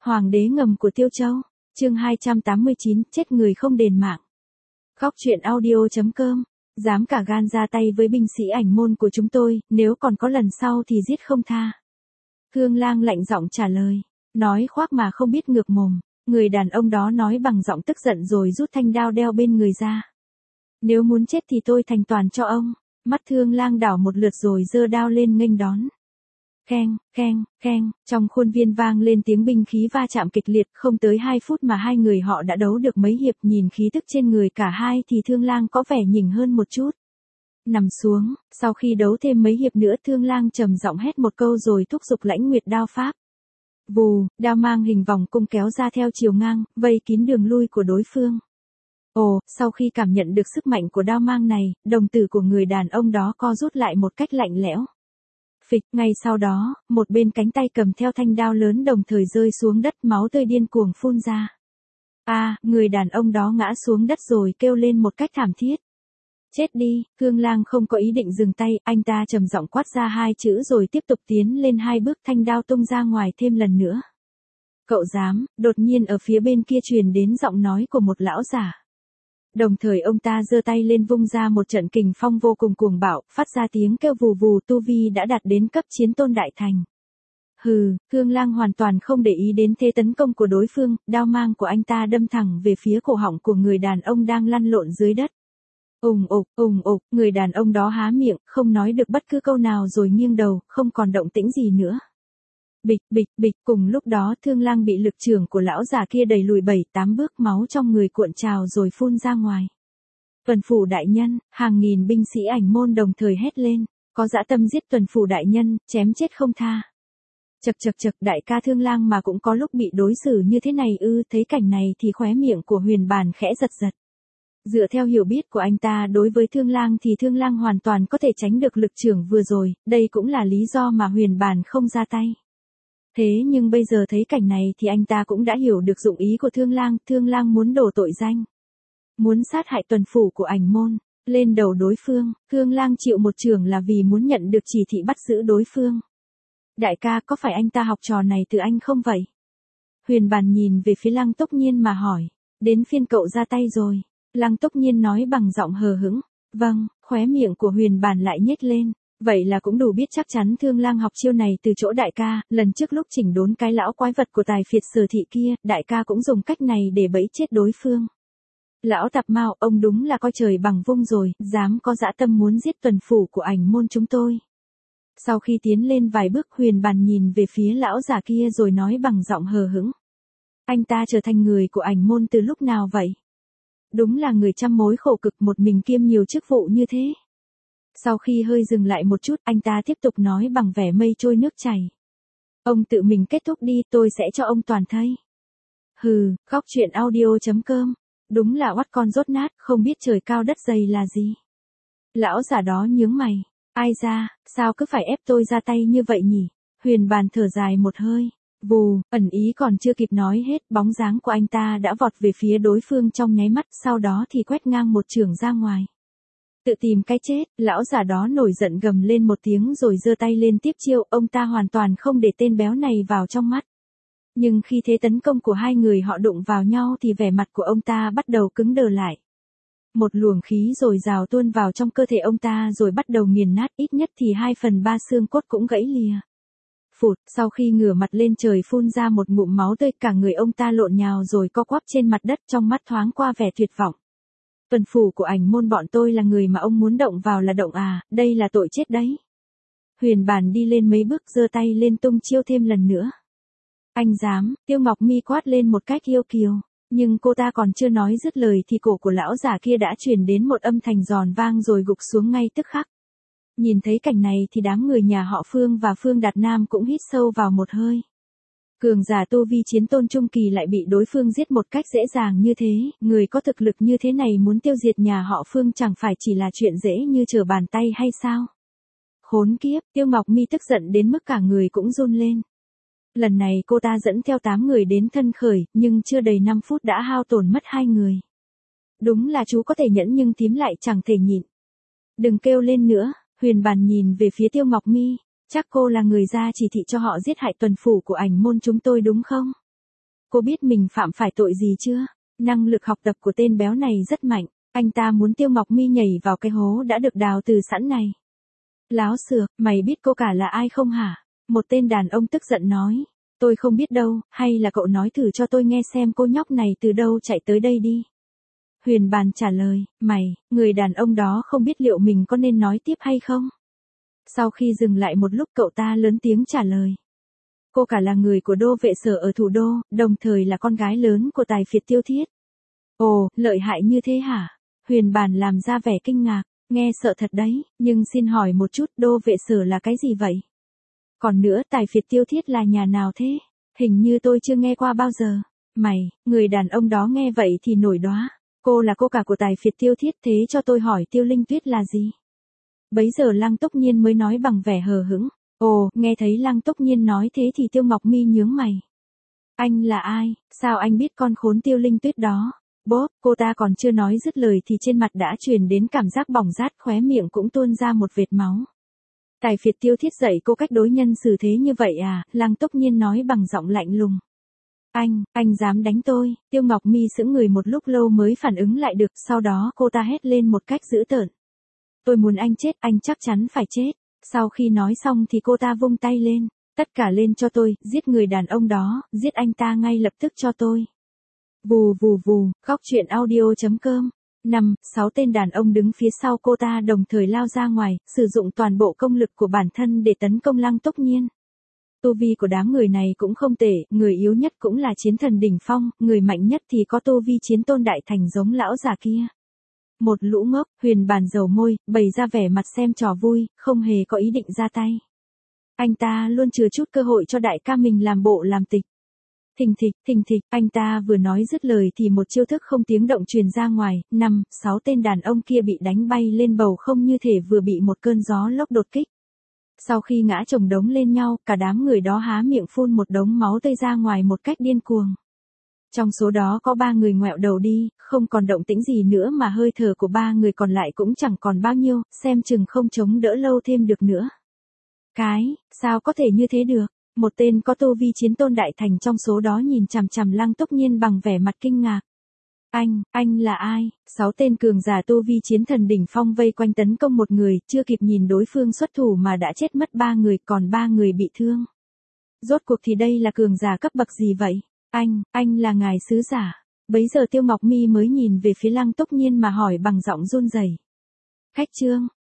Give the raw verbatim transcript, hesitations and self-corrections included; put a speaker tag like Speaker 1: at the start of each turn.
Speaker 1: Hoàng đế ngầm của Tiêu Châu, chương hai trăm tám mươi chín, chết người không đền mạng. Khóc chuyện audio.com, dám cả gan ra tay với binh sĩ ảnh môn của chúng tôi, nếu còn có lần sau thì giết không tha. Thương Lang lạnh giọng trả lời, nói khoác mà không biết ngược mồm, người đàn ông đó nói bằng giọng tức giận rồi rút thanh đao đeo bên người ra. Nếu muốn chết thì tôi thành toàn cho ông. Mắt Thương Lang đảo một lượt rồi giơ đao lên nghênh đón. Keng, keng, keng, trong khuôn viên vang lên tiếng binh khí va chạm kịch liệt, không tới hai phút mà hai người họ đã đấu được mấy hiệp. Nhìn khí tức trên người cả hai thì Thương Lang có vẻ nhỉnh hơn một chút. Nằm xuống, sau khi đấu thêm mấy hiệp nữa Thương Lang trầm giọng hét một câu rồi thúc giục Lãnh Nguyệt đao pháp. Vù, đao mang hình vòng cung kéo ra theo chiều ngang, vây kín đường lui của đối phương. Ồ, sau khi cảm nhận được sức mạnh của đao mang này, đồng tử của người đàn ông đó co rút lại một cách lạnh lẽo. Phịch, ngay sau đó, một bên cánh tay cầm theo thanh đao lớn đồng thời rơi xuống đất, máu tươi điên cuồng phun ra. A, à, người đàn ông đó ngã xuống đất rồi kêu lên một cách thảm thiết. Chết đi, Thương Lang không có ý định dừng tay, anh ta trầm giọng quát ra hai chữ rồi tiếp tục tiến lên hai bước, thanh đao tung ra ngoài thêm lần nữa. Cậu dám, đột nhiên ở phía bên kia truyền đến giọng nói của một lão giả. Đồng thời ông ta giơ tay lên vung ra một trận kình phong vô cùng cuồng bạo, phát ra tiếng kêu vù vù, tu vi đã đạt đến cấp chiến tôn đại thành. Hừ, Thương Lang hoàn toàn không để ý đến thế tấn công của đối phương, đao mang của anh ta đâm thẳng về phía cổ họng của người đàn ông đang lăn lộn dưới đất. Ùng ục, ùng ục, người đàn ông đó há miệng, không nói được bất cứ câu nào rồi nghiêng đầu, không còn động tĩnh gì nữa. Bịch, bịch, bịch, cùng lúc đó Thương Lang bị lực trưởng của lão già kia đẩy lùi bảy tám bước, máu trong người cuộn trào rồi phun ra ngoài. Tuần phủ đại nhân, hàng nghìn binh sĩ ảnh môn đồng thời hét lên, có dã tâm giết tuần phủ đại nhân, chém chết không tha. Chậc chậc chậc, đại ca Thương Lang mà cũng có lúc bị đối xử như thế này ư? Thấy cảnh này thì khóe miệng của Huyền Bàn khẽ giật giật. Dựa theo hiểu biết của anh ta đối với Thương Lang thì Thương Lang hoàn toàn có thể tránh được lực trưởng vừa rồi, đây cũng là lý do mà Huyền Bàn không ra tay. Thế nhưng bây giờ thấy cảnh này thì anh ta cũng đã hiểu được dụng ý của Thương Lang, Thương Lang muốn đổ tội danh. Muốn sát hại tuần phủ của ảnh môn, lên đầu đối phương, Thương Lang chịu một chưởng là vì muốn nhận được chỉ thị bắt giữ đối phương. Đại ca, có phải anh ta học trò này từ anh không vậy? Huyền Bàn nhìn về phía Lăng Tốc Nhiên mà hỏi, đến phiên cậu ra tay rồi. Lăng Tốc Nhiên nói bằng giọng hờ hững, vâng, khóe miệng của Huyền Bàn lại nhếch lên. Vậy là cũng đủ biết chắc chắn Thương Lang học chiêu này từ chỗ đại ca, lần trước lúc chỉnh đốn cái lão quái vật của tài phiệt Sở Thị kia, đại ca cũng dùng cách này để bẫy chết đối phương. Lão Tạp Mao, ông đúng là coi trời bằng vung rồi, dám có dã tâm muốn giết tuần phủ của ảnh môn chúng tôi. Sau khi tiến lên vài bước, Huyền Bàn nhìn về phía lão già kia rồi nói bằng giọng hờ hững. Anh ta trở thành người của ảnh môn từ lúc nào vậy? Đúng là người trăm mối khổ cực, một mình kiêm nhiều chức vụ như thế. Sau khi hơi dừng lại một chút, anh ta tiếp tục nói bằng vẻ mây trôi nước chảy. Ông tự mình kết thúc đi, tôi sẽ cho ông toàn thây. Hừ, khóc chuyện audio.com, đúng là oắt con rốt nát, không biết trời cao đất dày là gì. Lão giả đó nhướng mày, ai ra, sao cứ phải ép tôi ra tay như vậy nhỉ? Huyền Bàn thở dài một hơi, vù, ẩn ý còn chưa kịp nói hết, bóng dáng của anh ta đã vọt về phía đối phương trong nháy mắt, sau đó thì quét ngang một chưởng ra ngoài. Tự tìm cái chết, lão giả đó nổi giận gầm lên một tiếng rồi giơ tay lên tiếp chiêu, ông ta hoàn toàn không để tên béo này vào trong mắt. Nhưng khi thế tấn công của hai người họ đụng vào nhau thì vẻ mặt của ông ta bắt đầu cứng đờ lại. Một luồng khí dồi dào tuôn vào trong cơ thể ông ta rồi bắt đầu nghiền nát, ít nhất thì hai phần ba xương cốt cũng gãy lìa. Phụt, sau khi ngửa mặt lên trời phun ra một ngụm máu tươi, cả người ông ta lộn nhào rồi co quắp trên mặt đất, trong mắt thoáng qua vẻ tuyệt vọng. Tuần phủ của ảnh môn bọn tôi là người mà ông muốn động vào là động à, đây là tội chết đấy. Huyền Bàn đi lên mấy bước giơ tay lên tung chiêu thêm lần nữa. Anh dám, Tiêu Ngọc Mi quát lên một cách yêu kiều, nhưng cô ta còn chưa nói dứt lời thì cổ của lão già kia đã truyền đến một âm thanh giòn vang rồi gục xuống ngay tức khắc. Nhìn thấy cảnh này thì đám người nhà họ Phương và Phương Đạt Nam cũng hít sâu vào một hơi. Cường giả tu vi chiến tôn trung kỳ lại bị đối phương giết một cách dễ dàng như thế, người có thực lực như thế này muốn tiêu diệt nhà họ Phương chẳng phải chỉ là chuyện dễ như trở bàn tay hay sao? Khốn kiếp, Tiêu Ngọc Mi tức giận đến mức cả người cũng run lên. Lần này cô ta dẫn theo tám người đến thân khởi, nhưng chưa đầy năm phút đã hao tổn mất hai người. Đúng là chú có thể nhẫn nhưng thím lại chẳng thể nhịn. Đừng kêu lên nữa, Huyền Bàn nhìn về phía Tiêu Ngọc Mi. Chắc cô là người ra chỉ thị cho họ giết hại tuần phủ của ảnh môn chúng tôi đúng không? cô biết mình phạm phải tội gì chưa? Năng lực học tập của tên béo này rất mạnh, anh ta muốn Tiêu Ngọc Mi nhảy vào cái hố đã được đào từ sẵn này. Láo xược, mày biết cô cả là ai không hả? Một tên đàn ông tức giận nói. Tôi không biết đâu, hay là cậu nói thử cho tôi nghe xem cô nhóc này từ đâu chạy tới đây đi. Huyền Bàn trả lời, mày, người đàn ông đó không biết liệu mình có nên nói tiếp hay không? Sau khi dừng lại một lúc cậu ta lớn tiếng trả lời. Cô cả là người của đô vệ sở ở thủ đô, đồng thời là con gái lớn của tài phiệt Tiêu Thiết. Ồ, lợi hại như thế hả? Huyền Bàn làm ra vẻ kinh ngạc, nghe sợ thật đấy, nhưng xin hỏi một chút, đô vệ sở là cái gì vậy? Còn nữa, tài phiệt Tiêu Thiết là nhà nào thế? Hình như tôi chưa nghe qua bao giờ. Mày, người đàn ông đó nghe vậy thì nổi đoá. Cô là cô cả của tài phiệt Tiêu Thiết, thế cho tôi hỏi Tiêu Linh Tuyết là gì? Bấy giờ Lăng Túc Nhiên mới nói bằng vẻ hờ hững. Ồ, nghe thấy Lăng Túc Nhiên nói thế thì Tiêu Ngọc Mi nhướng mày. Anh là ai, sao anh biết con khốn Tiêu Linh Tuyết đó? Bốp, cô ta còn chưa nói dứt lời thì trên mặt đã truyền đến cảm giác bỏng rát, khóe miệng cũng tuôn ra một vệt máu. Tài phiệt Tiêu Thiết dạy cô cách đối nhân xử thế như vậy à? Lăng Túc Nhiên nói bằng giọng lạnh lùng. Anh, anh dám đánh tôi? Tiêu Ngọc Mi sững người một lúc lâu mới phản ứng lại được, sau đó cô ta hét lên một cách dữ tợn. Tôi muốn anh chết, anh chắc chắn phải chết. Sau khi nói xong thì cô ta vung tay lên. Tất cả lên cho tôi, giết người đàn ông đó, giết anh ta ngay lập tức cho tôi. Vù vù vù, góc truyện audio chấm com. Năm, sáu tên đàn ông đứng phía sau cô ta đồng thời lao ra ngoài, sử dụng toàn bộ công lực của bản thân để tấn công Lăng Túc Nhiên. Tu vi của đám người này cũng không tệ, người yếu nhất cũng là chiến thần đỉnh phong, người mạnh nhất thì có tu vi chiến tôn đại thành giống lão già kia. Một lũ ngốc, Huyền Bàn dầu môi, bày ra vẻ mặt xem trò vui, không hề có ý định ra tay. Anh ta luôn chừa chút cơ hội cho đại ca mình làm bộ làm tịch. Thình thịch, thình thịch, anh ta vừa nói dứt lời thì một chiêu thức không tiếng động truyền ra ngoài, năm, sáu tên đàn ông kia bị đánh bay lên bầu không như thể vừa bị một cơn gió lốc đột kích. Sau khi ngã chồng đống lên nhau, cả đám người đó há miệng phun một đống máu tươi ra ngoài một cách điên cuồng. Trong số đó có ba người ngoẹo đầu đi, không còn động tĩnh gì nữa mà hơi thở của ba người còn lại cũng chẳng còn bao nhiêu, xem chừng không chống đỡ lâu thêm được nữa. Cái, sao có thể như thế được? Một tên có tu vi chiến tôn đại thành trong số đó nhìn chằm chằm Lăng Túc Nhiên bằng vẻ mặt kinh ngạc. Anh, anh là ai? Sáu tên cường giả tu vi chiến thần đỉnh phong vây quanh tấn công một người, chưa kịp nhìn đối phương xuất thủ mà đã chết mất ba người, còn ba người bị thương. Rốt cuộc thì đây là cường giả cấp bậc gì vậy? Anh, anh là ngài sứ giả. Bấy giờ Tiêu Ngọc Mi mới nhìn về phía Lăng Túc Nhiên mà hỏi bằng giọng run rẩy. Khách trương,